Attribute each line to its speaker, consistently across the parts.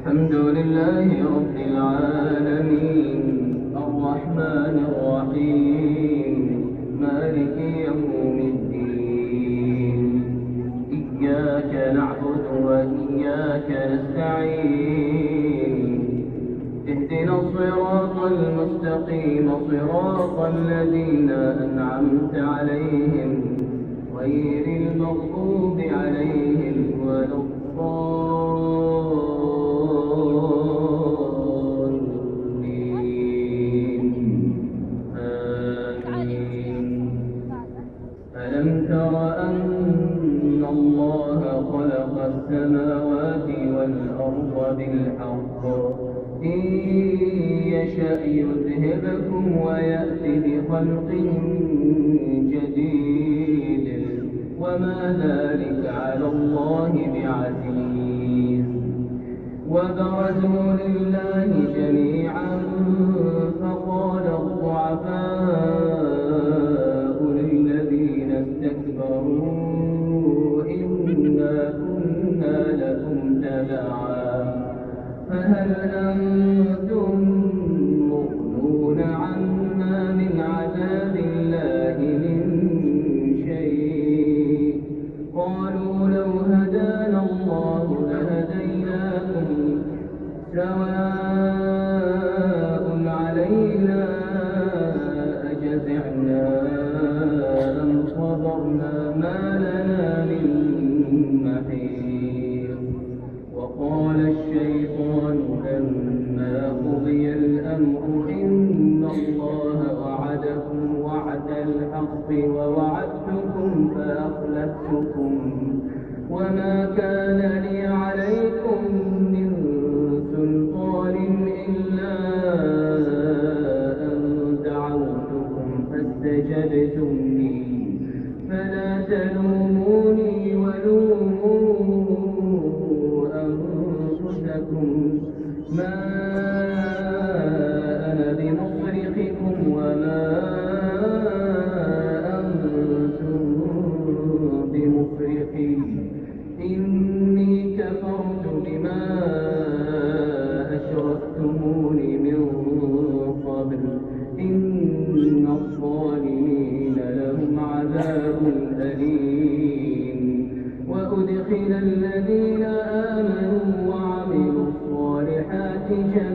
Speaker 1: الحمد لله رب العالمين الرحمن الرحيم مالك يوم الدين إياك نعبد وإياك نستعين اهدنا الصراط المستقيم صراط الذين أنعمت عليهم غير المغضوب عليهم ولا الضالين آمين. ألم تر أن الله خلق السماوات والأرض بالحق إن يشأ يذهبكم ويأتي بخلق جديد وما ذلك على الله بعزيز. وبرزوا لله جميعا فقال الضعفاء للذين استكبروا إنا كنا لكم تبعا فهل أنتم مغنون عنا من عذاب الله من شيء قالوا لو هدانا الله لهديناكم سواء علينا أجزعنا أم صبرنا ما لنا من محيص. وقال الشيطان لما قضي الأمر إن الله وعدكم وعد الحق ووعدتكم فأخلفتكم وما كان لي عليكم من سلطان إلا أن دعوتكم فاستجبتم لي فلا تلوموني ولوموا أنفسكم ما أنا بمصرخكم وما أنتم بمصرخي إني كفرت بما أشركتمون من قبل إن الظالمين لهم عذاب أليم. وأدخل الذين آمنوا وعملوا الصالحات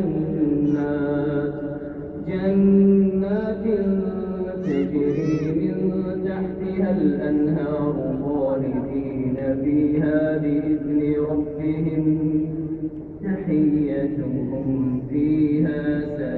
Speaker 1: جنات تجري من تحتها الأنهار خالدين فيها بإذن ربهم تحيتهم فيها سلام.